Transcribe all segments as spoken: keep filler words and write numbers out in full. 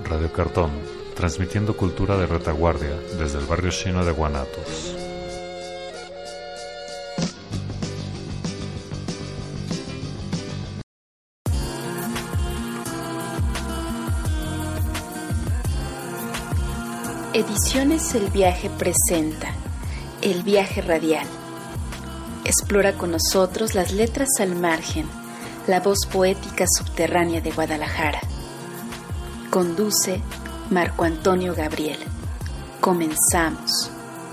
Radio Cartón, transmitiendo cultura de retaguardia desde el barrio chino de Guanatos. Ediciones El Viaje presenta El Viaje Radial. Explora con nosotros las letras al margen, la voz poética subterránea de Guadalajara. Conduce Marco Antonio Gabriel. Comenzamos.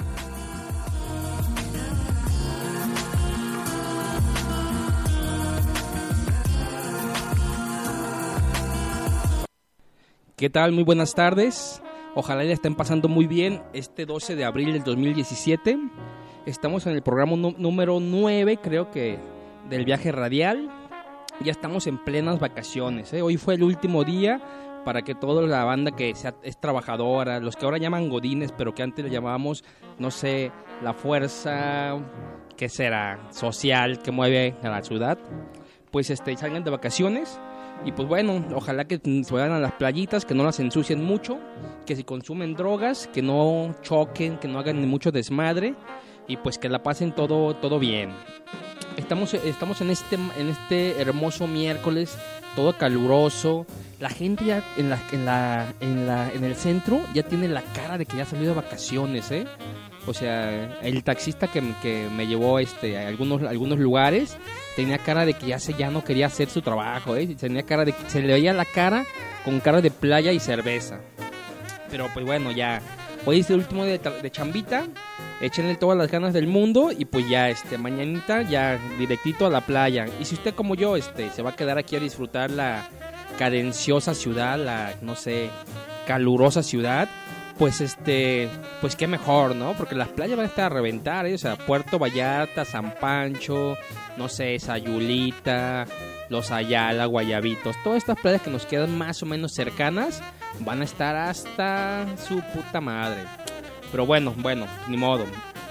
¿Qué tal? Muy buenas tardes. Ojalá la estén pasando muy bien este doce de abril del dos mil diecisiete. Estamos en el programa n- número nueve, creo que, del Viaje Radial. Ya estamos en plenas vacaciones, ¿eh? Hoy fue el último día para que toda la banda que sea, es trabajadora, los que ahora llaman godines, pero que antes le llamábamos, no sé, la fuerza, ¿qué será? Social que mueve a la ciudad, pues este, salgan de vacaciones. Y pues bueno, ojalá que se vayan a las playitas, que no las ensucien mucho, que si consumen drogas, que no choquen, que no hagan ni mucho desmadre y pues que la pasen todo, todo bien. Estamos, estamos en este, en este hermoso miércoles, todo caluroso. La gente ya en la, en la, en la, en el centro ya tiene la cara de que ya ha salido de vacaciones, ¿eh? O sea, el taxista que, que me llevó este, a algunos, algunos lugares tenía cara de que ya, se, ya no quería hacer su trabajo, ¿eh? Tenía cara de que se le veía la cara con cara de playa y cerveza. Pero pues bueno, ya hoy es el último día de, de chambita, échenle todas las ganas del mundo y pues ya este mañanita ya directito a la playa. Y si usted como yo este se va a quedar aquí a disfrutar la cadenciosa ciudad, la no sé, calurosa ciudad, pues este, pues qué mejor, ¿no? Porque las playas van a estar a reventar, ¿eh? O sea, Puerto Vallarta, San Pancho, no sé, Sayulita, Los Ayala, Guayabitos, todas estas playas que nos quedan más o menos cercanas van a estar hasta su puta madre. Pero bueno, bueno, ni modo.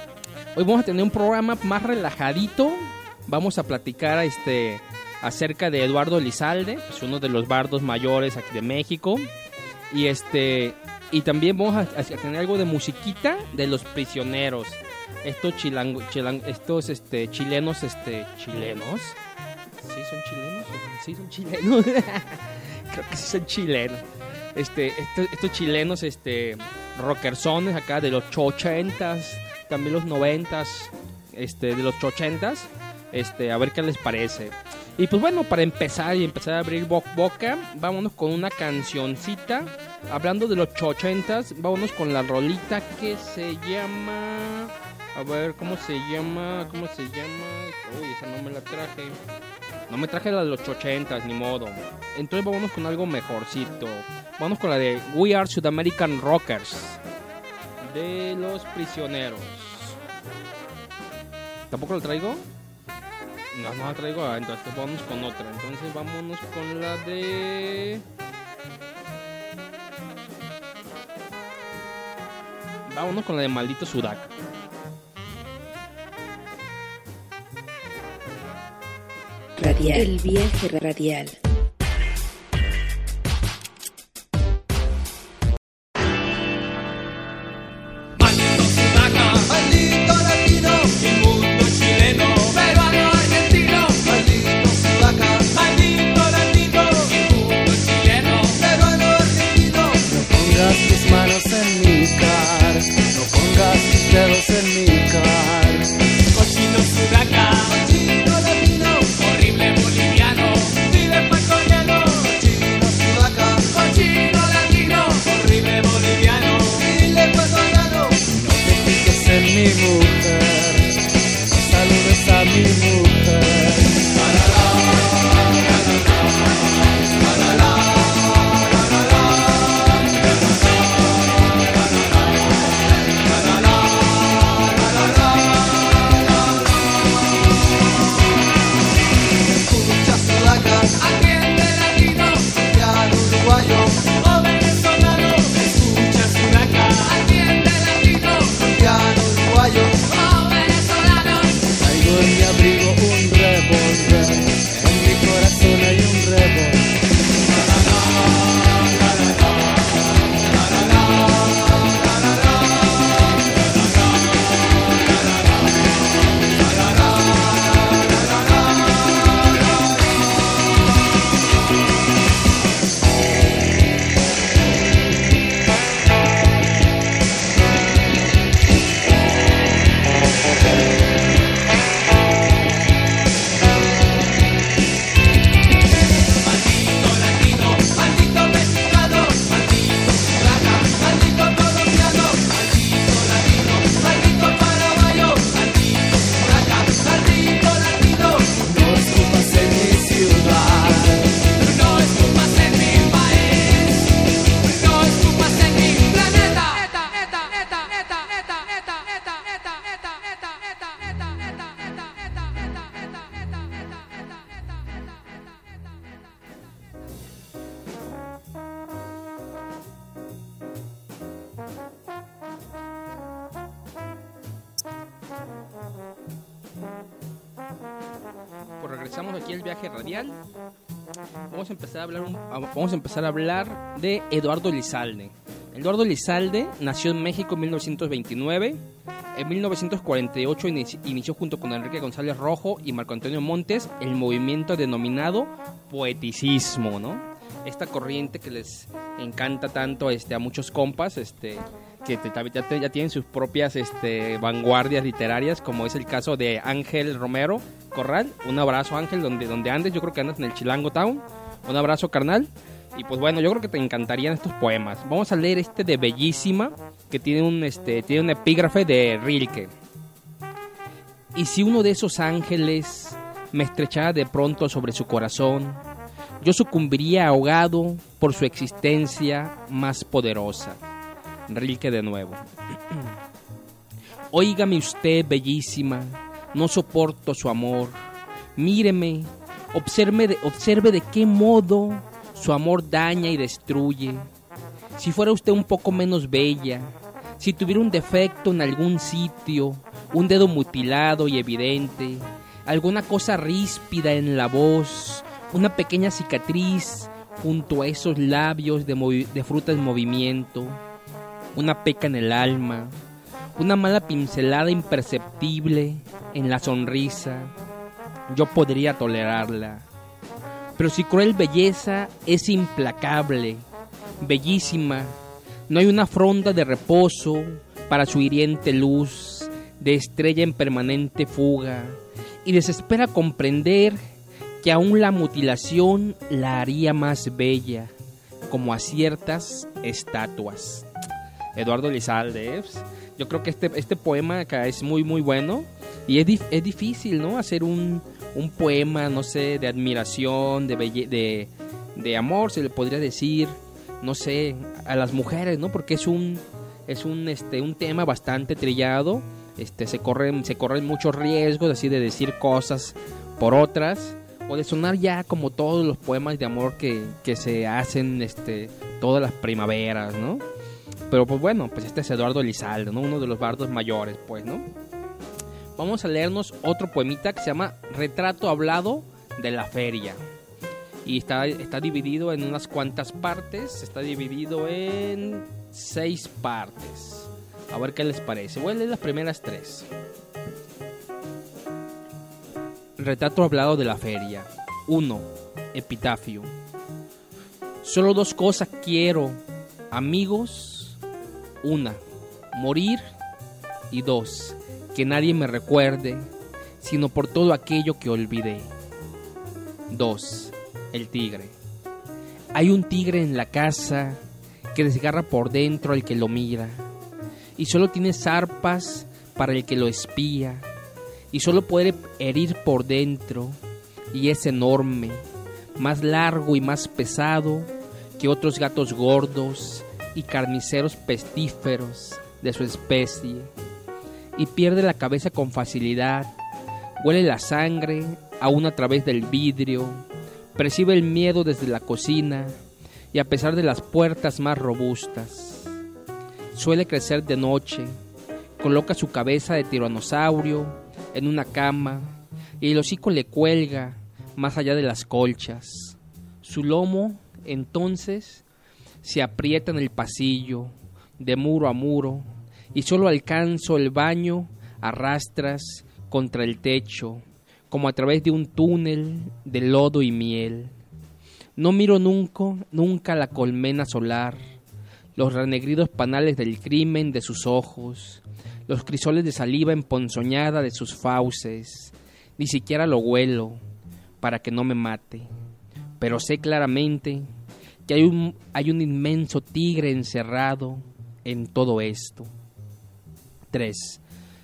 Hoy vamos a tener un programa más relajadito. Vamos a platicar este acerca de Eduardo Elizalde, pues uno de los bardos mayores aquí de México. Y este y también vamos a, a tener algo de musiquita de Los Prisioneros. Estos chilango, chilang, estos este chilenos este chilenos. ¿Sí son chilenos? Sí son chilenos. Creo que sí son chilenos. Este, estos, estos chilenos, este, rockersones acá de los ochentas, también los noventas, este, de los ochentas, este, a ver qué les parece. Y pues bueno, para empezar y empezar a abrir bo- boca, vámonos con una cancioncita. Hablando de los ochentas, vámonos con la rolita que se llama, a ver, ¿cómo se llama? ¿Cómo se llama? Uy, esa no me la traje. No me traje la de los ochentas, ni modo. Entonces vámonos con algo mejorcito. Vamos con la de We Are South American Rockers, de Los Prisioneros. ¿Tampoco la traigo? No, no la traigo. Entonces vámonos con otra. Entonces vámonos con la de... Vámonos con la de Maldito Sudaca. Radial. El Viaje Radial. Cochino sudaca, cochino latino, horrible boliviano, vive pa' regresamos aquí al viaje radial. Vamos a empezar a hablar un, vamos a empezar a hablar de Eduardo Elizalde. Eduardo Elizalde nació en México en mil novecientos veintinueve. En mil novecientos cuarenta y ocho inició, inició junto con Enrique González Rojo y Marco Antonio Montes el movimiento denominado poeticismo, ¿no? Esta corriente que les encanta tanto este, a muchos compas, este, que te, ya, te, ya tienen sus propias este, vanguardias literarias, como es el caso de Ángel Romero Corral. Un abrazo, Ángel, donde, donde andes. Yo creo que andas en el Chilango Town. Un abrazo, carnal. Y pues bueno, yo creo que te encantarían estos poemas. Vamos a leer este de Bellísima, que tiene un, este, tiene un epígrafe de Rilke. Y si uno de esos ángeles me estrechara de pronto sobre su corazón, yo sucumbiría ahogado por su existencia más poderosa. Rilke de nuevo. Óigame usted, bellísima, no soporto su amor. Míreme, observe de, observe de qué modo su amor daña y destruye. Si fuera usted un poco menos bella, si tuviera un defecto en algún sitio, un dedo mutilado y evidente, alguna cosa ríspida en la voz, una pequeña cicatriz junto a esos labios de, movi- de fruta en movimiento, una peca en el alma, una mala pincelada imperceptible en la sonrisa, yo podría tolerarla. Pero si cruel belleza es implacable, bellísima, no hay una fronda de reposo para su hiriente luz, de estrella en permanente fuga, y desespera comprender que aún la mutilación la haría más bella, como a ciertas estatuas. Eduardo Elizalde, ¿eh? Yo creo que este, este poema acá es muy muy bueno, y es, dif- es difícil, ¿no? Hacer un, un poema, no sé, de admiración, de, belle- de, de amor, se le podría decir, no sé, a las mujeres, ¿no? Porque es un, es un, este, un tema bastante trillado, este, se corren, se corren muchos riesgos, así de decir cosas por otras, o de sonar ya como todos los poemas de amor que, que se hacen, este, todas las primaveras, ¿no? Pero pues bueno, pues este es Eduardo Elizalde, ¿no? Uno de los bardos mayores, pues, ¿no? Vamos a leernos otro poemita que se llama Retrato hablado de la feria. Y está, está dividido en unas cuantas partes, está dividido en seis partes. A ver qué les parece. Voy a leer las primeras tres. Retrato hablado de la feria. uno. Epitafio. Solo dos cosas quiero, amigos. Una, morir. Y dos, que nadie me recuerde, sino por todo aquello que olvidé. dos. El tigre. Hay un tigre en la casa que desgarra por dentro al que lo mira, y solo tiene zarpas para el que lo espía, y solo puede herir por dentro, y es enorme, más largo y más pesado que otros gatos gordos y carniceros pestíferos de su especie, y pierde la cabeza con facilidad, huele la sangre aún a través del vidrio, percibe el miedo desde la cocina y a pesar de las puertas más robustas. Suele crecer de noche, coloca su cabeza de tiranosaurio en una cama y el hocico le cuelga más allá de las colchas. Su lomo, entonces, se aprieta en el pasillo, de muro a muro, y solo alcanzo el baño a rastras contra el techo, como a través de un túnel de lodo y miel. No miro nunca, nunca la colmena solar, los renegridos panales del crimen de sus ojos, los crisoles de saliva emponzoñada de sus fauces, ni siquiera lo huelo para que no me mate, pero sé claramente que hay un, hay un inmenso tigre encerrado en todo esto. tres.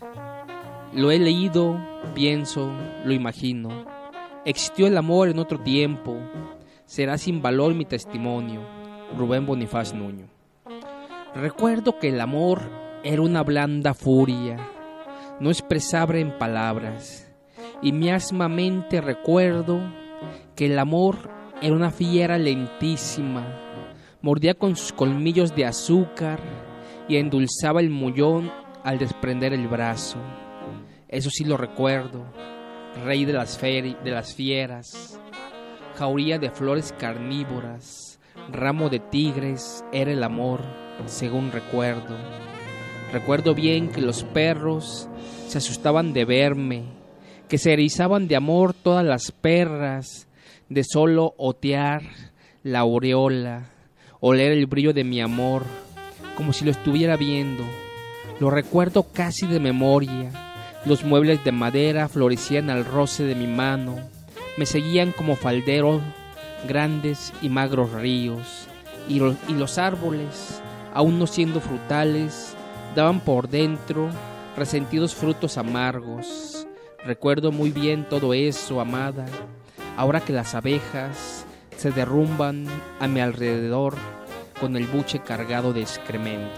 Lo he leído, pienso, lo imagino. Existió el amor en otro tiempo. Será sin valor mi testimonio. Rubén Bonifaz Nuño. Recuerdo que el amor era una blanda furia, no expresable en palabras. Y mi asma mente recuerdo que el amor era una fiera lentísima. Mordía con sus colmillos de azúcar y endulzaba el mullón al desprender el brazo. Eso sí lo recuerdo, rey de las, feri- de las fieras, jauría de flores carnívoras, ramo de tigres, era el amor, según recuerdo. Recuerdo bien que los perros se asustaban de verme, que se erizaban de amor todas las perras, de solo otear la aureola, oler el brillo de mi amor, como si lo estuviera viendo. Lo recuerdo casi de memoria. Los muebles de madera florecían al roce de mi mano, me seguían como falderos grandes y magros ríos, y, lo, y los árboles, aún no siendo frutales, daban por dentro resentidos frutos amargos. Recuerdo muy bien todo eso, amada, ahora que las abejas se derrumban a mi alrededor con el buche cargado de excremento.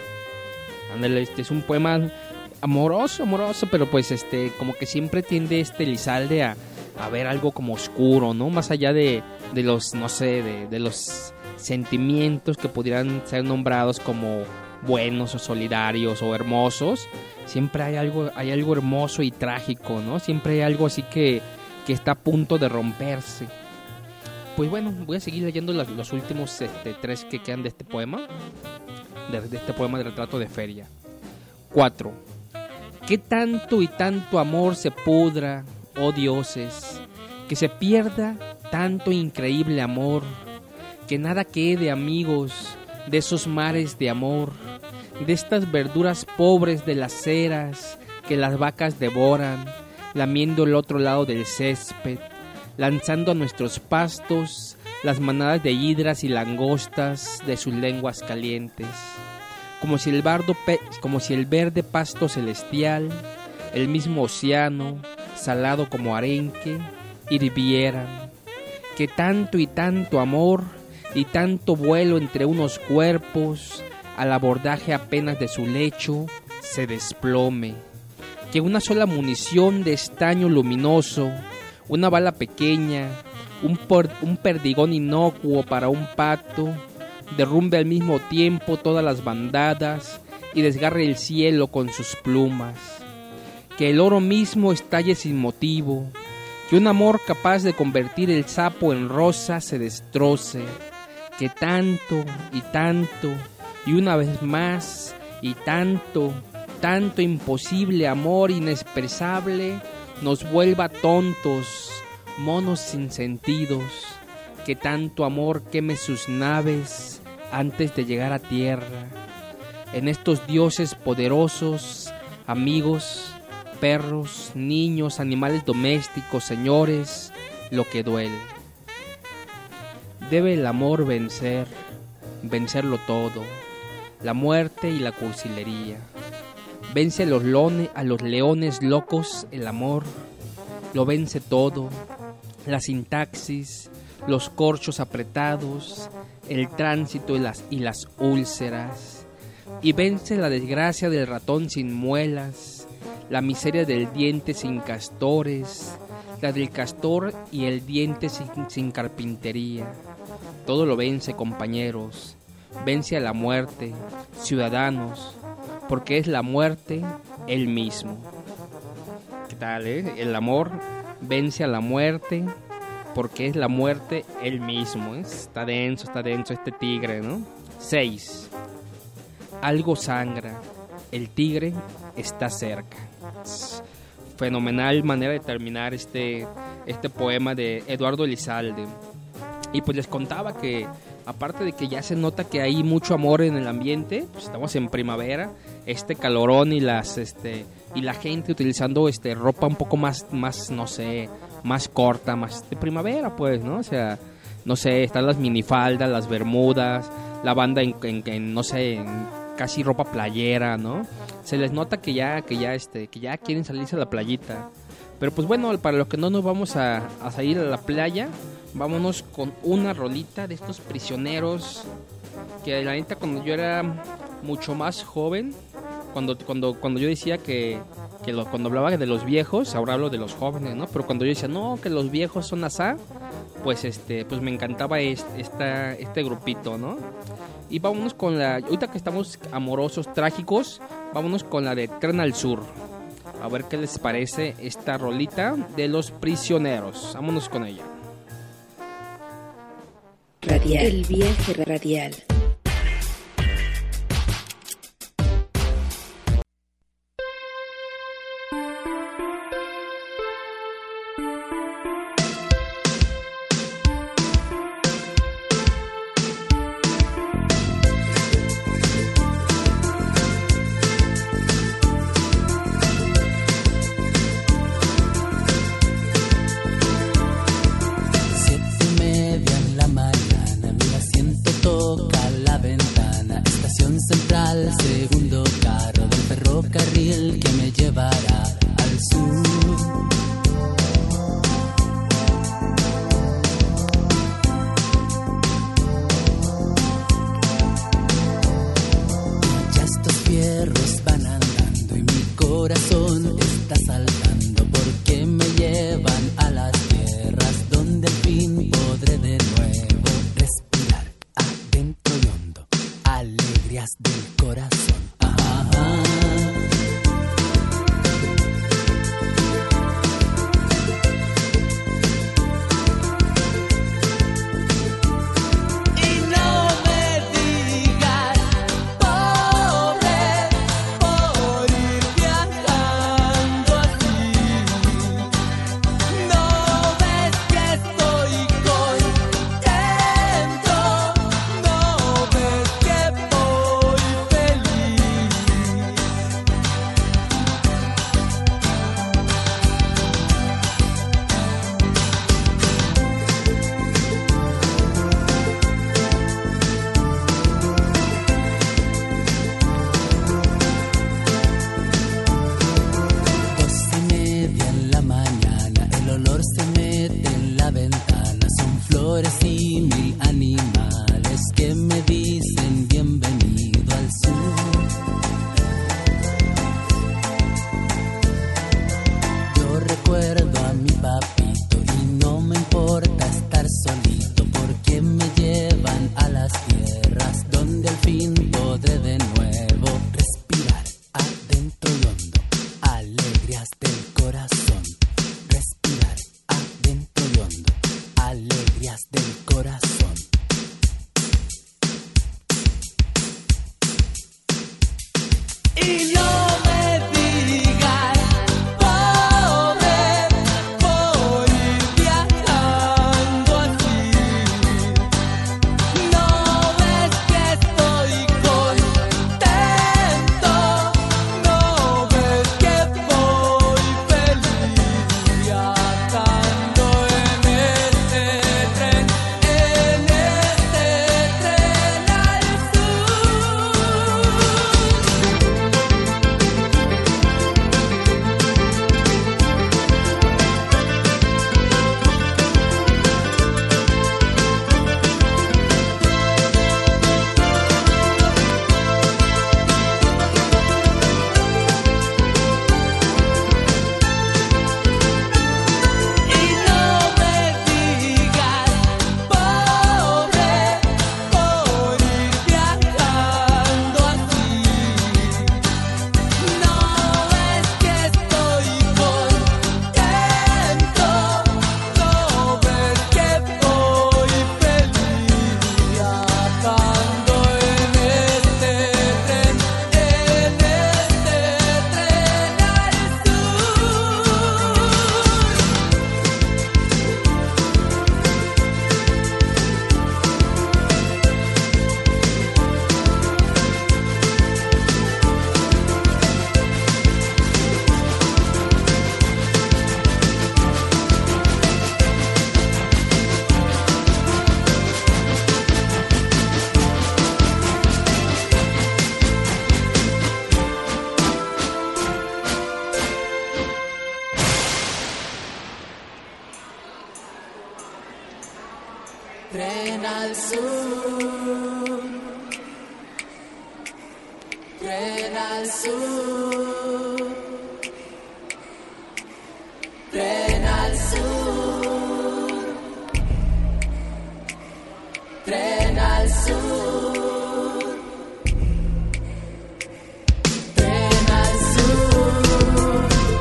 Ándale, este es un poema amoroso, amoroso, pero pues este, como que siempre tiende este Elizalde a, a ver algo como oscuro, ¿no? Más allá de, de los, no sé, de, de los sentimientos que pudieran ser nombrados como buenos o solidarios o hermosos, siempre hay algo, hay algo hermoso y trágico, ¿no? Siempre hay algo así que, que está a punto de romperse. Pues bueno, voy a seguir leyendo los, los últimos este, tres que quedan de este poema, de, de este poema de Retrato de Feria. cuatro. ¿Qué tanto y tanto amor se pudra, oh dioses? Que se pierda tanto increíble amor, que nada quede, amigos, de esos mares de amor, de estas verduras pobres de las ceras que las vacas devoran, lamiendo el otro lado del césped, lanzando a nuestros pastos las manadas de hidras y langostas de sus lenguas calientes. Como si el bardo pe- como si el verde pasto celestial, el mismo océano, salado como arenque, hirvieran. Que tanto y tanto amor y tanto vuelo entre unos cuerpos, al abordaje apenas de su lecho, se desplome. Que una sola munición de estaño luminoso, una bala pequeña, un, por- un perdigón inocuo para un pato, derrumbe al mismo tiempo todas las bandadas y desgarre el cielo con sus plumas. Que el oro mismo estalle sin motivo, que un amor capaz de convertir el sapo en rosa se destroce. Que tanto y tanto y una vez más y tanto, tanto imposible amor inexpresable nos vuelva tontos, monos sin sentidos. Que tanto amor queme sus naves antes de llegar a tierra. En estos dioses poderosos, amigos, perros, niños, animales domésticos, señores, lo que duele. Debe el amor vencer, vencerlo todo, la muerte y la cursilería. Vence a los, lone, a los leones locos el amor, lo vence todo, la sintaxis, los corchos apretados, el tránsito y las, y las úlceras, y vence la desgracia del ratón sin muelas, la miseria del diente sin castores, la del castor y el diente sin, sin carpintería. Todo lo vence, compañeros, vence a la muerte, ciudadanos, porque es la muerte él mismo. ¿Qué tal, eh? El amor vence a la muerte, porque es la muerte él mismo, ¿eh? Está denso, está denso este tigre, ¿no? seis. Algo sangra, el tigre está cerca. Fenomenal manera de terminar este, este poema de Eduardo Elizalde. Y pues les contaba que aparte de que ya se nota que hay mucho amor en el ambiente, pues estamos en primavera, este calorón y las este y la gente utilizando este ropa un poco más más no sé, más corta, más de primavera, pues, ¿no? O sea, no sé, están las minifaldas, las bermudas, la banda en, en, en no sé, en casi ropa playera, ¿no? Se les nota que ya que ya este que ya quieren salirse a la playita. Pero pues bueno, para los que no nos vamos a, a salir a la playa, vámonos con una rolita de estos prisioneros que la neta cuando yo era mucho más joven, cuando cuando cuando yo decía que, que lo, cuando hablaba de los viejos, ahora hablo de los jóvenes, ¿no? Pero cuando yo decía, no, que los viejos son asá, pues este pues me encantaba este, esta, este grupito, ¿no? Y vámonos con la, ahorita que estamos amorosos, trágicos, vámonos con la de Tren al Sur. A ver qué les parece esta rolita de Los Prisioneros. Vámonos con ella. Radial. El viaje radial. Tren al sur, tren al sur, tren al sur, tren al sur. Tren al sur,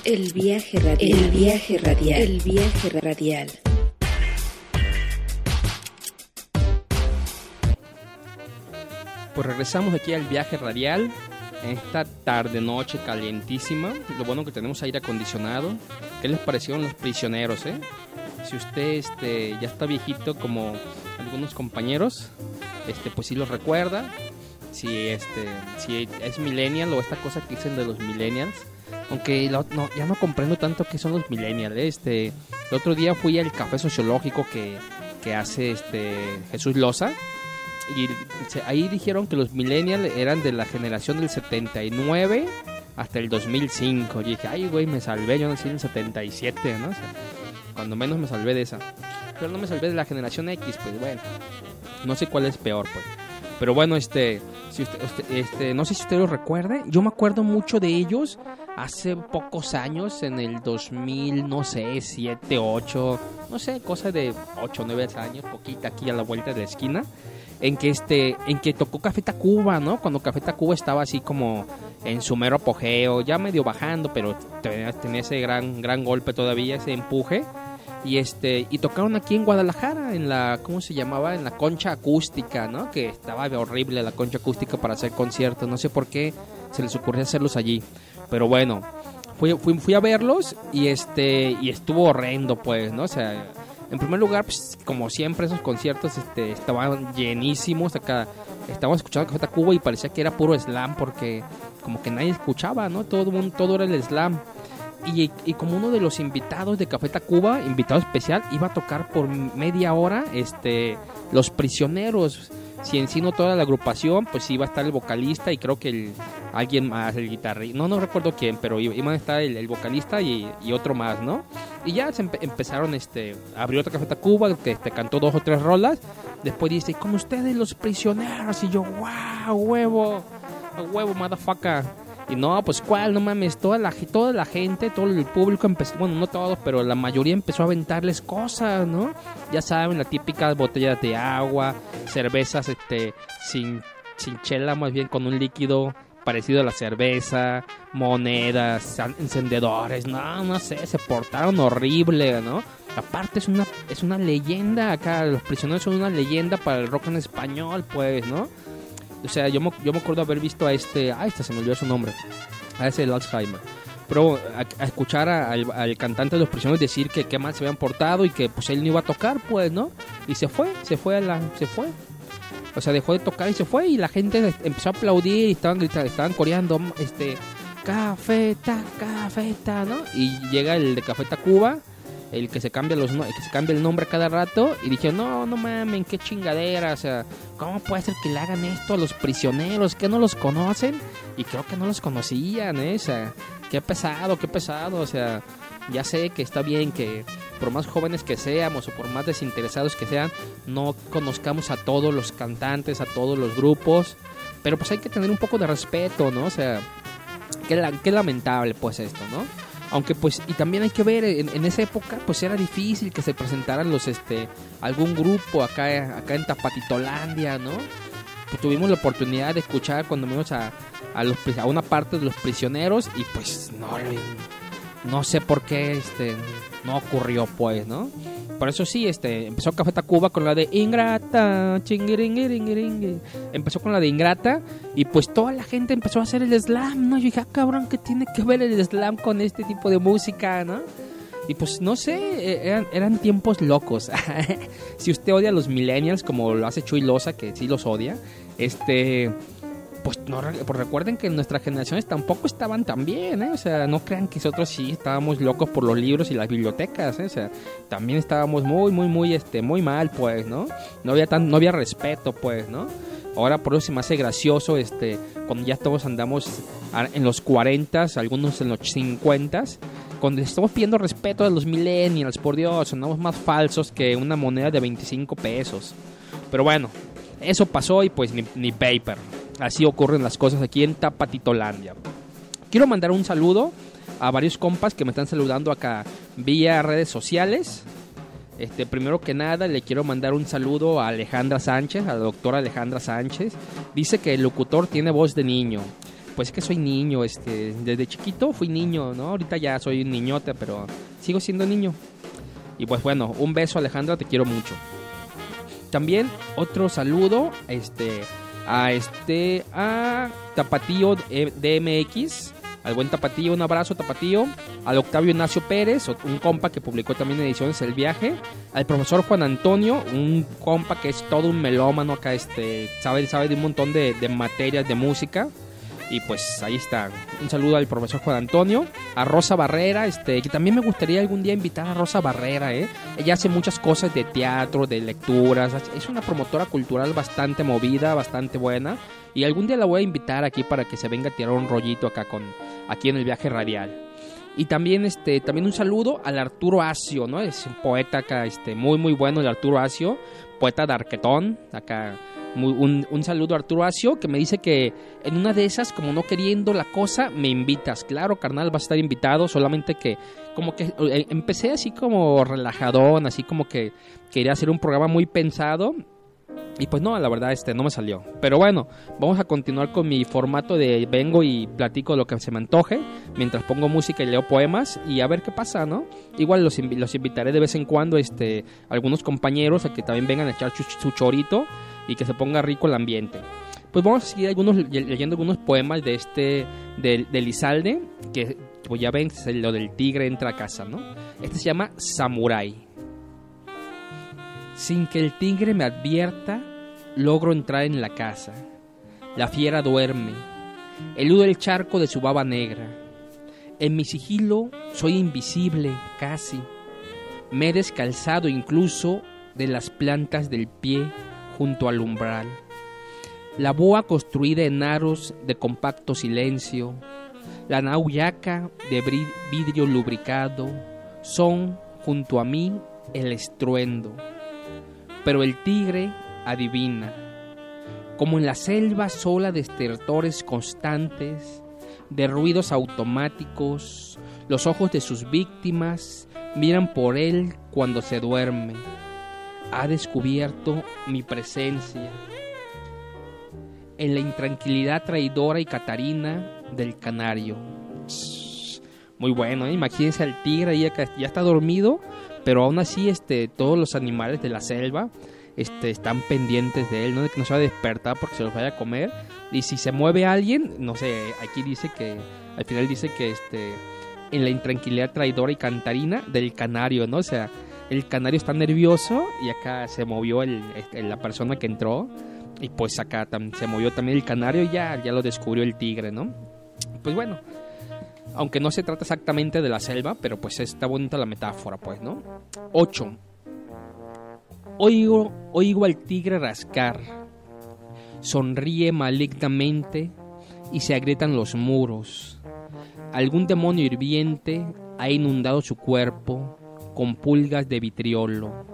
El viaje radial. El viaje radial. El viaje radial. Pues regresamos aquí al viaje radial. Esta tarde noche calientísima. Lo bueno que tenemos aire acondicionado. ¿Qué les parecieron Los Prisioneros, eh? Si usted este, ya está viejito como algunos compañeros, este, pues sí los recuerda. Si, este, si es millennial o esta cosa que dicen de los millennials. Aunque lo, no, ya no comprendo tanto qué son los millennials. ¿eh? Este, el otro día fui al café sociológico que, que hace este, Jesús Loza. Y ahí dijeron que los millennials eran de la generación del setenta y nueve hasta el dos mil cinco. Y dije, ay, güey, me salvé. Yo nací en el setenta y siete, ¿no? O sea, cuando menos me salvé de esa. Pero no me salvé de la generación X, pues bueno. No sé cuál es peor, pues. Pero bueno, este, si usted, usted, este, no sé si usted lo recuerde. Yo me acuerdo mucho de ellos hace pocos años, en el dos mil, no sé, siete, ocho, no sé, cosa de ocho, nueve años, poquita aquí a la vuelta de la esquina. En que este, en que tocó Café Tacuba, ¿no? Cuando Café Tacuba estaba así como en su mero apogeo, ya medio bajando, pero tenía, tenía ese gran, gran golpe todavía, ese empuje. Y este, y tocaron aquí en Guadalajara, en la, ¿cómo se llamaba? En la Concha Acústica, ¿no? Que estaba horrible la Concha Acústica para hacer conciertos. No sé por qué se les ocurrió hacerlos allí. Pero bueno, fui, fui, fui a verlos y este, y estuvo horrendo, pues, ¿no? O sea, en primer lugar, pues, como siempre, esos conciertos este, estaban llenísimos. Acá estábamos escuchando Café Tacuba y parecía que era puro slam porque como que nadie escuchaba, ¿no? Todo, todo era el slam. Y, y como uno de los invitados de Café Tacuba, invitado especial, iba a tocar por media hora este, Los Prisioneros. Si en sí no toda la agrupación, pues iba a estar el vocalista y creo que el, alguien más, el guitarrista, no, no recuerdo quién, pero iban a estar el, el vocalista y, y otro más, ¿no? Y ya se empe- empezaron, este, abrió otra Café Tacuba, que este, cantó dos o tres rolas, después dice, como ustedes Los Prisioneros, y yo, wow, huevo, huevo, motherfucker. Y no, pues cuál, no mames, toda la, toda la gente, todo el público empezó, bueno, no todos, pero la mayoría empezó a aventarles cosas, ¿no? Ya saben, la típica botella de agua, cervezas este sin, sin chela, más bien con un líquido parecido a la cerveza, monedas, encendedores, no, no sé, se portaron horrible, ¿no? Aparte es una, es una leyenda acá, Los Prisioneros son una leyenda para el rock en español, pues, ¿no? O sea, yo me, yo me acuerdo haber visto a este... Ah, este se me olvidó su nombre. A ese el Alzheimer. Pero a, a escuchar a, al, al cantante de Los Prisioneros decir que qué mal se habían portado y que pues él no iba a tocar, pues, ¿no? Y se fue, se fue a la... Se fue. O sea, dejó de tocar y se fue. Y la gente empezó a aplaudir y estaban gritando, estaban coreando, este... Cafeta, cafeta, ¿no? Y llega el de Café Tacuba, el que se cambia los no- el que se cambia el nombre cada rato, y dije, no, no mamen, qué chingadera, o sea, ¿cómo puede ser que le hagan esto a Los Prisioneros? ¿Que no los conocen? Y creo que no los conocían, ¿eh? O sea, qué pesado, qué pesado, o sea, ya sé que está bien que por más jóvenes que seamos o por más desinteresados que sean, no conozcamos a todos los cantantes, a todos los grupos, pero pues hay que tener un poco de respeto, ¿no? O sea, qué, la- qué lamentable pues esto, ¿no? Aunque pues, y también hay que ver, en, en esa época pues era difícil que se presentaran los, este, algún grupo acá, acá en Tapatitolandia, ¿no? Pues tuvimos la oportunidad de escuchar cuando menos a, a, los, a una parte de Los Prisioneros y pues no, no sé por qué, este, no ocurrió pues, ¿no? Por eso sí, este, empezó Café Tacuba con la de Ingrata, chingiringiringiringi. Empezó con la de Ingrata y pues toda la gente empezó a hacer el slam, ¿no? Yo dije, ah, cabrón, ¿qué tiene que ver el slam con este tipo de música, no? Y pues no sé, eran, eran tiempos locos. Si usted odia a los millennials como lo hace Chuy Loza, que sí los odia, este... pues no, pues recuerden que nuestras generaciones tampoco estaban tan bien, ¿eh? O sea, no crean que nosotros sí estábamos locos por los libros y las bibliotecas, ¿eh? O sea, también estábamos muy, muy, muy, este, muy mal, pues, ¿no? No había tan, no había respeto, pues, ¿no? Ahora por eso se me hace gracioso, este, cuando ya todos andamos en los cuarentas, algunos en los cincuentas, cuando estamos pidiendo respeto a los millennials, por Dios, andamos más falsos que una moneda de veinticinco pesos. Pero bueno, eso pasó y pues ni, ni paper. Así ocurren las cosas aquí en Tapatitolandia. Quiero mandar un saludo a varios compas que me están saludando acá vía redes sociales. Este, primero que nada le quiero mandar un saludo a Alejandra Sánchez, a la doctora Alejandra Sánchez. Dice que el locutor tiene voz de niño. pues es que soy niño, este, desde chiquito fui niño, ¿no? Ahorita ya soy un niñote, pero sigo siendo niño. Y pues bueno, un beso, Alejandra, te quiero mucho. También otro saludo, este, a este, a Tapatío D M X, al buen Tapatío, un abrazo, Tapatío, al Octavio Ignacio Pérez, un compa que publicó también Ediciones El Viaje, al profesor Juan Antonio, un compa que es todo un melómano acá, este, sabe, sabe de un montón de, de materias de música. Y pues ahí está, un saludo al profesor Juan Antonio, a Rosa Barrera, este, que también me gustaría algún día invitar a Rosa Barrera, ¿eh? Ella hace muchas cosas de teatro, de lecturas, es una promotora cultural bastante movida, bastante buena, y algún día la voy a invitar aquí para que se venga a tirar un rollito acá con, aquí en el Viaje Radial. Y también este también un saludo al Arturo Asio, ¿no? Es un poeta acá, este, muy muy bueno el Arturo Asio, poeta de Arquetón, acá. Muy, un, un saludo a Arturo Asio, que me dice que en una de esas, como no queriendo la cosa, me invitas. Claro, carnal, vas a estar invitado, solamente que como que eh, empecé así como relajadón, así como que quería hacer un programa muy pensado. Y pues no, la verdad este no me salió. Pero bueno, vamos a continuar con mi formato de vengo y platico lo que se me antoje, mientras pongo música y leo poemas, y a ver qué pasa, ¿no? Igual los, inv- los invitaré de vez en cuando, este, algunos compañeros a que también vengan a echar su, su chorito y que se ponga rico el ambiente. Pues vamos a seguir algunos, leyendo algunos poemas de este, de, de Lizalde, que pues ya ven, lo del tigre entra a casa, ¿no? Este se llama Samurai. Sin que el tigre me advierta, logro entrar en la casa. La fiera duerme, eludo el charco de su baba negra. En mi sigilo soy invisible, casi. Me he descalzado incluso de las plantas del pie junto al umbral. La boa construida en aros de compacto silencio, la nauyaca de vidrio lubricado, son junto a mí el estruendo. Pero el tigre adivina, como en la selva sola de estertores constantes, de ruidos automáticos, los ojos de sus víctimas miran por él cuando se duerme. Ha descubierto mi presencia en la intranquilidad traidora y catarina del canario. Muy bueno, ¿eh? Imagínense al tigre, ya, ya está dormido, pero aún así este, todos los animales de la selva este, están pendientes de él, ¿no? De que no se va a despertar porque se los vaya a comer. Y si se mueve alguien, no sé, aquí dice que, al final dice que este, en la intranquilidad traidora y cantarina del canario, ¿no? O sea, el canario está nervioso y acá se movió el, el, la persona que entró. Y pues acá tam, se movió también el canario y ya, ya lo descubrió el tigre, ¿no? Pues bueno, aunque no se trata exactamente de la selva, pero pues está bonita la metáfora, pues, ¿no? ocho. Oigo, oigo al tigre rascar. Sonríe malignamente y se agrietan los muros. Algún demonio hirviente ha inundado su cuerpo con pulgas de vitriolo.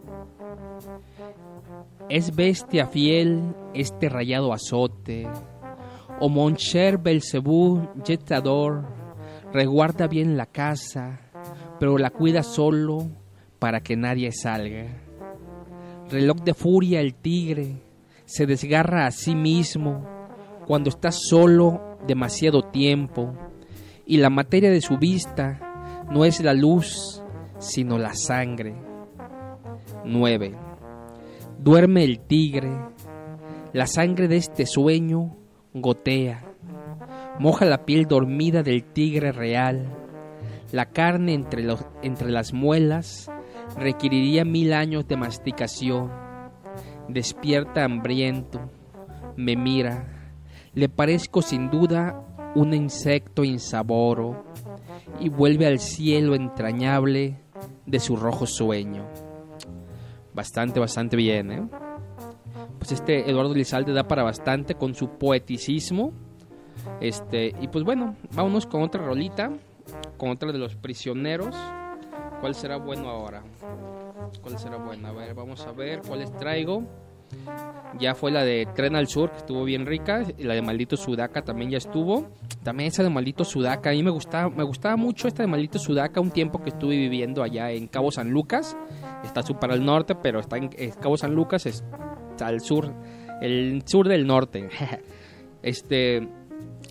Es bestia fiel este rayado azote. O mon cher Belcebú jetador, resguarda bien la casa, pero la cuida solo para que nadie salga. Reloj de furia el tigre se desgarra a sí mismo cuando está solo demasiado tiempo, y la materia de su vista no es la luz, sino la sangre. nueve. Duerme el tigre, la sangre de este sueño gotea, moja la piel dormida del tigre real. La carne entre, los, entre las muelas requeriría mil años de masticación. Despierta hambriento, me mira, le parezco sin duda un insecto insaboro, y vuelve al cielo entrañable de su rojo sueño. Bastante, bastante bien, ¿eh? Pues este Eduardo Lizalde da para bastante con su poeticismo. Este, y pues bueno, vámonos con otra rolita, con otra de Los Prisioneros. ¿Cuál será bueno ahora? ¿Cuál será buena? A ver, vamos a ver cuáles traigo. Ya fue la de Tren al Sur, que estuvo bien rica, y la de Maldito Sudaca también ya estuvo. También esa de Maldito Sudaca, a mí me gustaba, me gustaba mucho esta de Maldito Sudaca, un tiempo que estuve viviendo allá en Cabo San Lucas. Está súper al norte, pero está en Cabo San Lucas, es al sur, el sur del norte. Este,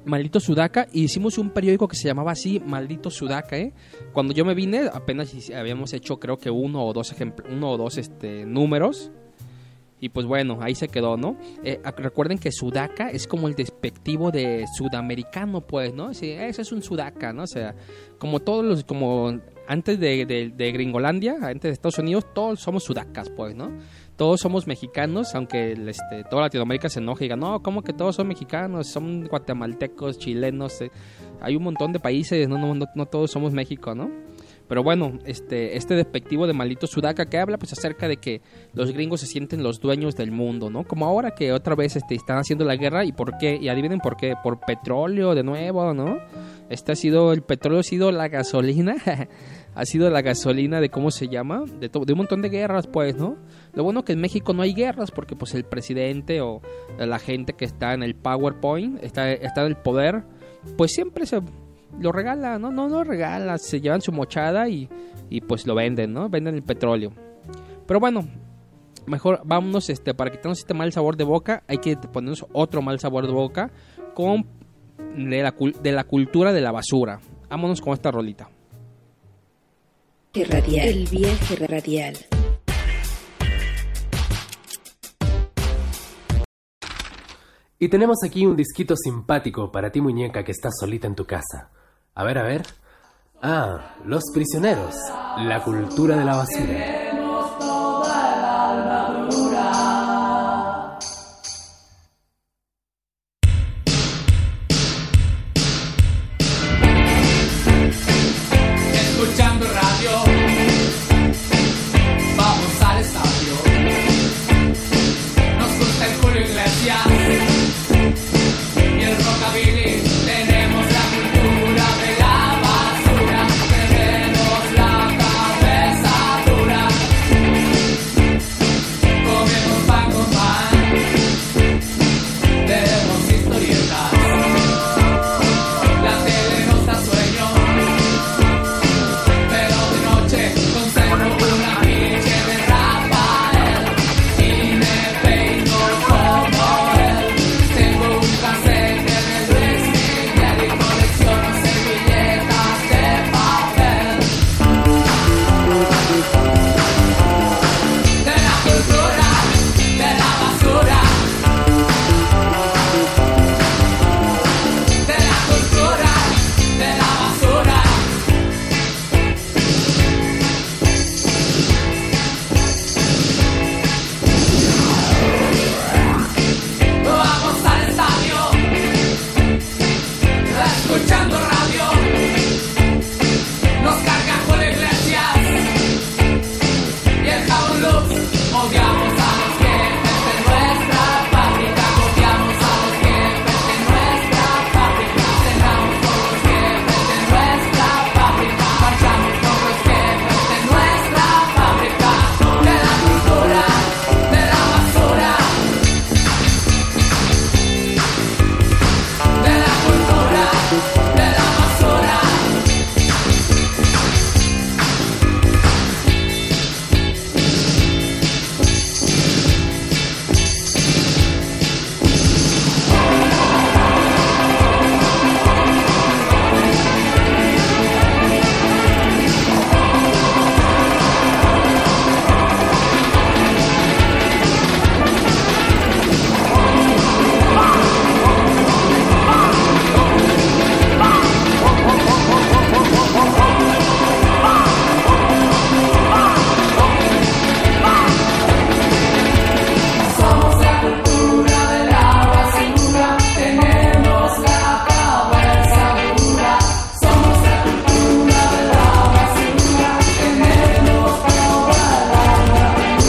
Maldito Sudaca, y hicimos un periódico que se llamaba así, Maldito Sudaca, ¿eh? Cuando yo me vine, apenas habíamos hecho creo que uno o dos ejempl- uno o dos este, números, y pues bueno, ahí se quedó, ¿no? Eh, recuerden que Sudaca es como el despectivo de sudamericano, pues, ¿no? Sí, ese es un Sudaca, ¿no? O sea, como todos los, como antes de, de, de Gringolandia, antes de Estados Unidos, todos somos sudacas, pues, ¿no? Todos somos mexicanos, aunque este, toda Latinoamérica se enoja y diga, no, ¿cómo que todos son mexicanos? Son guatemaltecos, chilenos, eh, hay un montón de países, no, no, no, no todos somos México, ¿no? Pero bueno, este, este despectivo de Maldito Sudaca que habla pues acerca de que los gringos se sienten los dueños del mundo, ¿no? Como ahora que otra vez este, están haciendo la guerra, ¿y por qué? Y adivinen por qué, por petróleo de nuevo, ¿no? Este ha sido, el petróleo ha sido la gasolina, ha sido la gasolina de, ¿cómo se llama? De, to- de un montón de guerras, pues, ¿no? Lo bueno que en México no hay guerras porque pues el presidente o la gente que está en el PowerPoint, está, está en el poder, pues siempre se lo regala, ¿no? No lo regala, se llevan su mochada y, y pues lo venden, ¿no? Venden el petróleo. Pero bueno, mejor vámonos, este, para quitarnos este mal sabor de boca, hay que ponernos otro mal sabor de boca con de la, de la cultura de la basura. Vámonos con esta rolita. Radial. El viaje radial. Y tenemos aquí un disquito simpático para ti, muñeca, que estás solita en tu casa. A ver, a ver. Ah, Los Prisioneros, la cultura de la basura. Escuchando radio, vamos al estadio. Nos gusta el Julio Iglesias y el rockabilly. Tenemos la cultura de la basura, tenemos la cabeza dura. Comemos pan con pan, tenemos historietas. La tele nos da sueño, pero de noche conservo una pinche de Rafael y me peino como él. Tengo un cassette de Luis Miguel y colecciono servilletas de papel. De la cultura, de la basura. De la cultura, de la basura. Vamos al estadio, escuchando radio. Nos cargan Julio Iglesias y el Jabón Lux. Odiamos a los jefes de nuestra fábrica, copiamos a los jefes de nuestra fábrica, cenamos con los jefes de nuestra fábrica, marchamos con los jefes de nuestra fábrica. De la cultura, de la basura. De la cultura, de la basura. Somos la cultura de la basura, tenemos la cabeza dura. Somos la cultura de la basura, tenemos toda la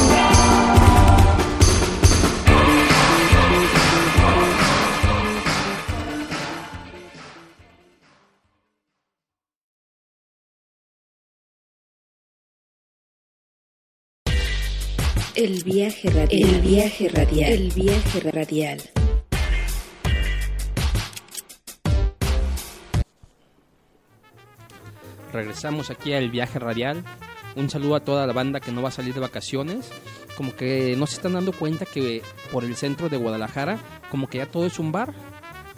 El viaje radial. El viaje radial. El viaje radial. Regresamos aquí al viaje radial. Un saludo a toda la banda que no va a salir de vacaciones. Como que no se están dando cuenta que por el centro de Guadalajara, como que ya todo es un bar.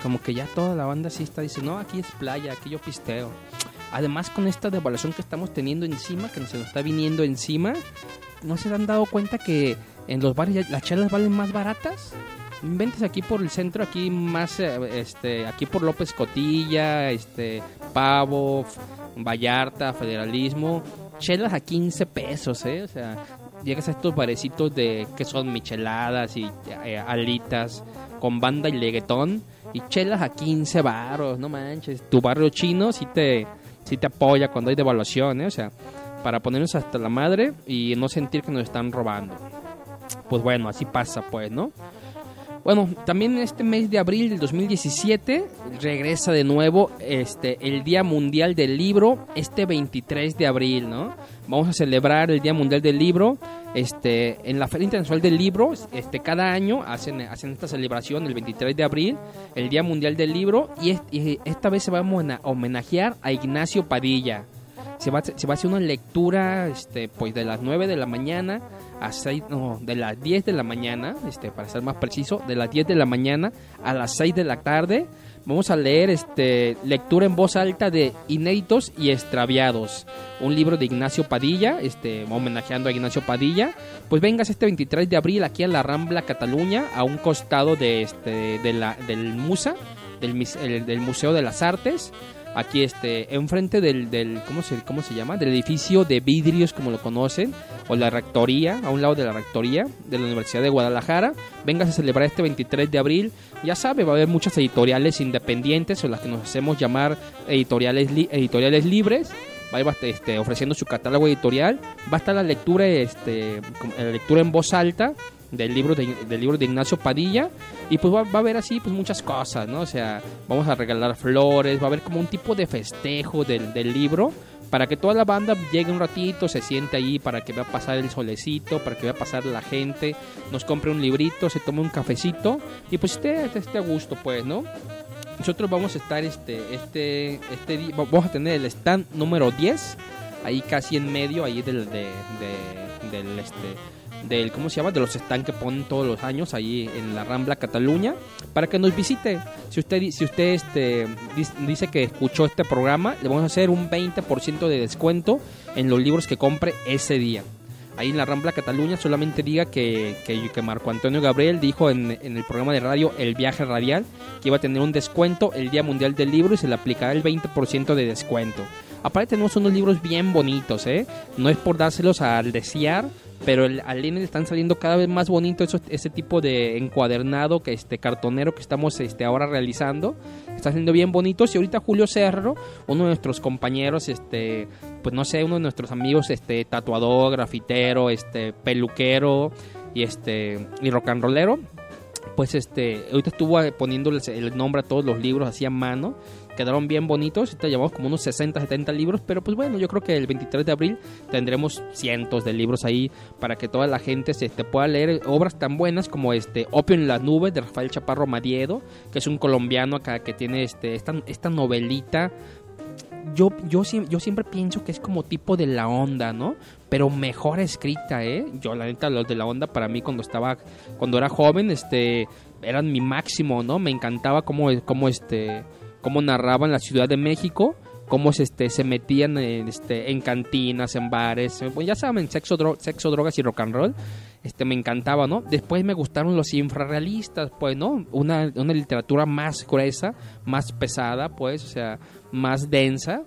como que ya toda la banda sí está, dice, no, aquí es playa, aquí yo pisteo. Además, con esta devaluación que estamos teniendo encima, que se nos está viniendo encima, ¿no se han dado cuenta que en los bares ya las chelas valen más baratas? Inventes aquí por el centro, aquí más, este, aquí por López Cotilla, este, Pavo, Vallarta, Federalismo, chelas a quince pesos, ¿eh? O sea, llegas a estos barecitos de que son micheladas y eh, alitas con banda y leguetón y chelas a quince baros, no manches. Tu barrio chino sí te, sí te apoya cuando hay devaluación, ¿eh? O sea, para ponernos hasta la madre y no sentir que nos están robando. Pues bueno, así pasa, pues, ¿no? Bueno, también en este mes de abril del dos mil diecisiete regresa de nuevo este el Día Mundial del Libro, este veintitrés de abril, ¿no? Vamos a celebrar el Día Mundial del Libro este en la Feria Internacional del Libro. Este cada año hacen hacen esta celebración el veintitrés de abril, el Día Mundial del Libro, y, es, y esta vez se va a homenajear a Ignacio Padilla. Se va, se va a hacer una lectura este pues de las nueve de la mañana a seis, no, de las diez de la mañana, este para ser más preciso, de las diez de la mañana a las seis de la tarde. Vamos a leer este lectura en voz alta de Inéditos y Extraviados, un libro de Ignacio Padilla, este homenajeando a Ignacio Padilla. Pues vengas este veintitrés de abril aquí a la Rambla Cataluña, a un costado de este de la del Musa, del, el, del Museo de las Artes. Aquí este enfrente del, del ¿cómo se cómo se llama? Del edificio de vidrios, como lo conocen, o la rectoría, a un lado de la rectoría de la Universidad de Guadalajara. Vengas a celebrar este veintitrés de abril. Ya sabe, va a haber muchas editoriales independientes, o las que nos hacemos llamar editoriales li, editoriales libres. Va a ir este, ofreciendo su catálogo editorial. Va a estar la lectura este la lectura en voz alta del libro de, del libro de Ignacio Padilla, y pues va, va a haber así pues muchas cosas, ¿no? O sea, vamos a regalar flores, va a haber como un tipo de festejo del, del libro, para que toda la banda llegue un ratito, se siente ahí, para que vea pasar el solecito, para que vea pasar la gente, nos compre un librito, se tome un cafecito, y pues esté, esté a gusto, pues, ¿no? Nosotros vamos a estar este, este, este día, vamos a tener el stand número diez, ahí casi en medio, ahí del, de, de, del, este... del ¿cómo se llama? De los stands que ponen todos los años ahí en la Rambla Cataluña, para que nos visite. Si usted si usted este dice que escuchó este programa, le vamos a hacer un veinte por ciento de descuento en los libros que compre ese día. Ahí en la Rambla Cataluña, solamente diga que, que, que Marco Antonio Gabriel dijo en, en el programa de radio El Viaje Radial que iba a tener un descuento el Día Mundial del Libro y se le aplicará el veinte por ciento de descuento. Aparte tenemos unos libros bien bonitos, ¿eh? No es por dárselos al desear, pero el, al N le están saliendo cada vez más bonitos esos, ese tipo de encuadernado que este cartonero que estamos este ahora realizando. Está saliendo bien bonitos, y ahorita Julio Cerro, uno de nuestros compañeros, este pues no sé, uno de nuestros amigos, este tatuador, grafitero, este peluquero y este y rock and rollero, pues este ahorita estuvo poniéndoles el nombre a todos los libros así a mano. Quedaron bien bonitos, ahorita llevamos como unos sesenta, setenta libros, pero pues bueno, yo creo que el veintitrés de abril tendremos cientos de libros ahí para que toda la gente se este, pueda leer obras tan buenas como este Opio en las nubes de Rafael Chaparro Madiedo, que es un colombiano acá que tiene este esta, esta novelita. Yo, yo, yo siempre pienso que es como tipo de La Onda, ¿no? Pero mejor escrita, ¿eh? Yo, la neta, los de La Onda para mí cuando estaba, cuando era joven, este, eran mi máximo, ¿no? Me encantaba cómo, cómo este... cómo narraban la Ciudad de México, cómo se, este, se metían en, este, en cantinas, en bares, pues ya saben, sexo, dro- sexo, drogas y rock and roll. Este, me encantaba, ¿no? Después me gustaron los infrarrealistas, pues, ¿no? Una, una literatura más gruesa, más pesada, pues, o sea, más densa.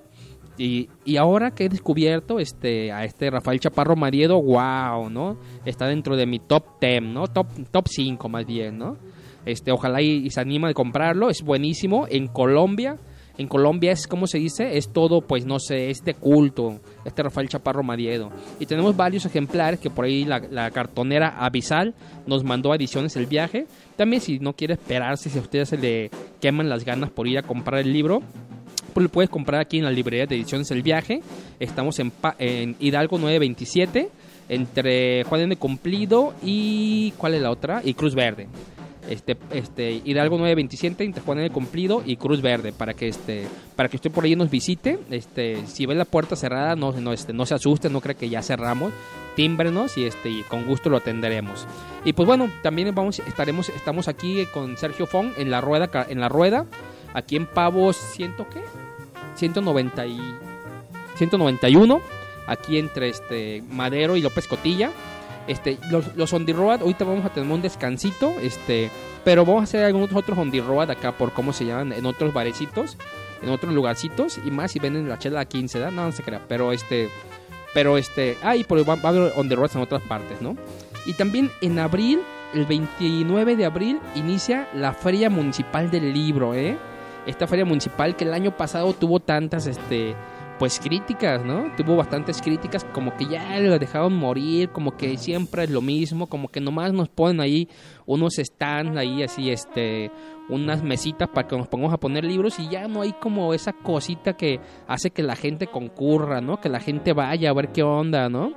Y, y ahora que he descubierto este, a este Rafael Chaparro Madiedo, wow, ¿no? Está dentro de mi top diez, ¿no? Top, top cinco más bien, ¿no? Este, ojalá y, y se anima a comprarlo, es buenísimo. En Colombia, en Colombia es, ¿cómo se dice? Es todo, pues no sé, es de culto, este Rafael Chaparro Madiedo. Y tenemos varios ejemplares que por ahí la, la cartonera Avisal nos mandó a Ediciones El Viaje. También si no quiere esperarse, si a ustedes se le queman las ganas por ir a comprar el libro, pues lo puedes comprar aquí en la librería de Ediciones El Viaje. Estamos en, en Hidalgo nueve veintisiete, entre Juan de Cumplido y... ¿cuál es la otra? Y Cruz Verde. Este, este, Hidalgo nueve veintisiete, Intejuana del Cumplido y Cruz Verde, para que este, para que usted por ahí nos visite. Este, si ve la puerta cerrada, no, no, este, no se asuste, no cree que ya cerramos, tímbrenos y este, y con gusto lo atenderemos. Y pues bueno, también vamos, estaremos, estamos aquí con Sergio Fong en la rueda, en la rueda, aquí en Pavos ciento qué, ciento noventa y ciento noventa y uno, aquí entre este Madero y López Cotilla. Este, los, los on the road, ahorita vamos a tener un descansito, este, pero vamos a hacer algunos otros on the road acá por cómo se llaman, en otros barecitos, en otros lugarcitos, y más si venden la chela a quince, ¿verdad? No, no se crea, pero este, pero este, ah, y por, va, va a haber on the road en otras partes, ¿no? Y también en abril, el veintinueve de abril, inicia la Feria Municipal del Libro, ¿eh? Esta feria municipal que el año pasado tuvo tantas, este... pues críticas, ¿no? Tuvo bastantes críticas, como que ya lo dejaron morir, como que siempre es lo mismo, como que nomás nos ponen ahí unos stands ahí así, este, unas mesitas para que nos pongamos a poner libros y ya no hay como esa cosita que hace que la gente concurra, ¿no? Que la gente vaya a ver qué onda, ¿no?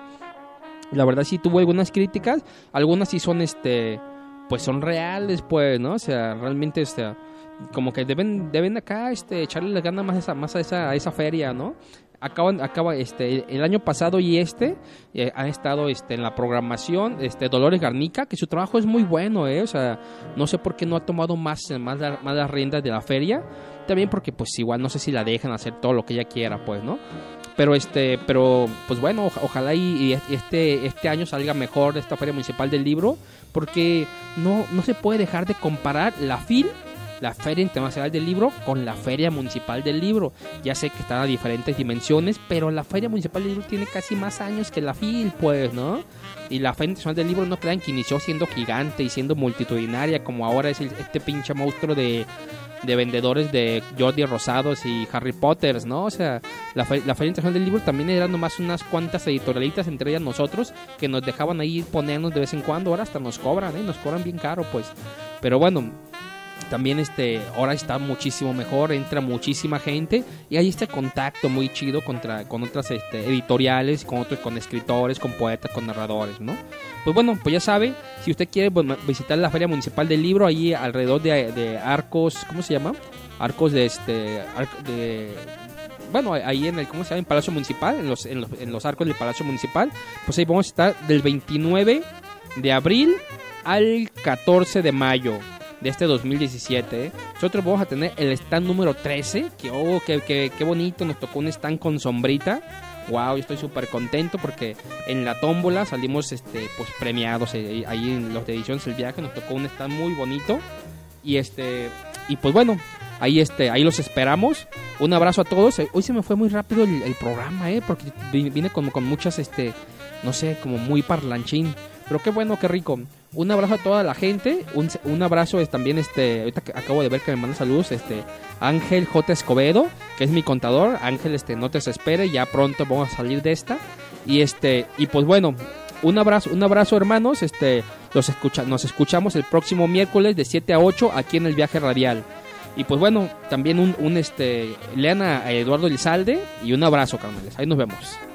La verdad sí tuvo algunas críticas, algunas sí son, este, pues son reales, pues, ¿no? O sea, realmente, este... como que deben deben acá este echarle las ganas más a esa más a esa a esa feria, ¿no? Acaban acaba este el año pasado y este eh, han estado este en la programación este Dolores Garnica, que su trabajo es muy bueno, eh, o sea, no sé por qué no ha tomado más más, la, más las riendas de la feria, también porque pues igual no sé si la dejan hacer todo lo que ella quiera, pues, ¿no? Pero este, pero pues bueno, ojalá y, y este este año salga mejor esta Feria Municipal del Libro, porque no no se puede dejar de comparar la F I L, la Feria Internacional del Libro, con la Feria Municipal del Libro. Ya sé que están a diferentes dimensiones, pero la Feria Municipal del Libro tiene casi más años que la F I L, pues, ¿no? Y la Feria Internacional del Libro, no crean que inició siendo gigante y siendo multitudinaria, como ahora es el, este pinche monstruo de, de vendedores de Jordi Rosados y Harry Potters, ¿no? O sea, la, fe, la Feria Internacional del Libro también eran nomás unas cuantas editorialitas, entre ellas nosotros, que nos dejaban ahí ponernos de vez en cuando. Ahora hasta nos cobran, ¿eh? Nos cobran bien caro, pues. Pero bueno... también este ahora está muchísimo mejor, entra muchísima gente y hay este contacto muy chido contra, con otras este, editoriales, con otros, con escritores, con poetas, con narradores, ¿no? Pues bueno, pues ya sabe, si usted quiere bueno, visitar la Feria Municipal del Libro, ahí alrededor de, de Arcos, ¿cómo se llama? Arcos de este arc, de bueno, ahí en el, ¿cómo se llama? En Palacio Municipal, en los, en los, en los arcos del Palacio Municipal, pues ahí vamos a estar del veintinueve de abril al catorce de mayo de este dos mil diecisiete, ¿eh? Nosotros vamos a tener el stand número trece, que oh, que, que, que bonito, nos tocó un stand con sombrita. Wow, yo estoy súper contento porque en la tómbola salimos este pues premiados, eh, ahí en los de Ediciones El Viaje nos tocó un stand muy bonito y este y pues bueno, ahí este ahí los esperamos. Un abrazo a todos. Hoy se me fue muy rápido el, el programa, eh, porque vine con, con muchas este no sé, como muy parlanchín. Pero qué bueno, qué rico. Un abrazo a toda la gente. Un, un abrazo es también, este, ahorita que acabo de ver que me manda saludos, este, Ángel J. Escobedo, que es mi contador. Ángel, este, no te desespere, ya pronto vamos a salir de esta. Y este, y pues bueno, un abrazo, un abrazo, hermanos. Este, los escucha, nos escuchamos el próximo miércoles de siete a ocho aquí en el Viaje Radial. Y pues bueno, también un, un este, lean a Eduardo Elizalde y un abrazo, carnales. Ahí nos vemos.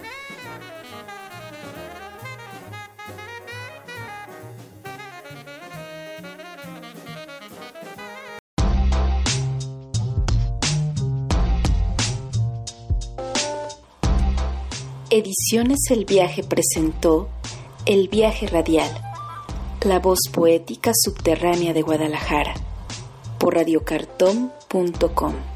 Ediciones El Viaje presentó El Viaje Radial, la voz poética subterránea de Guadalajara, por radiocartón punto com.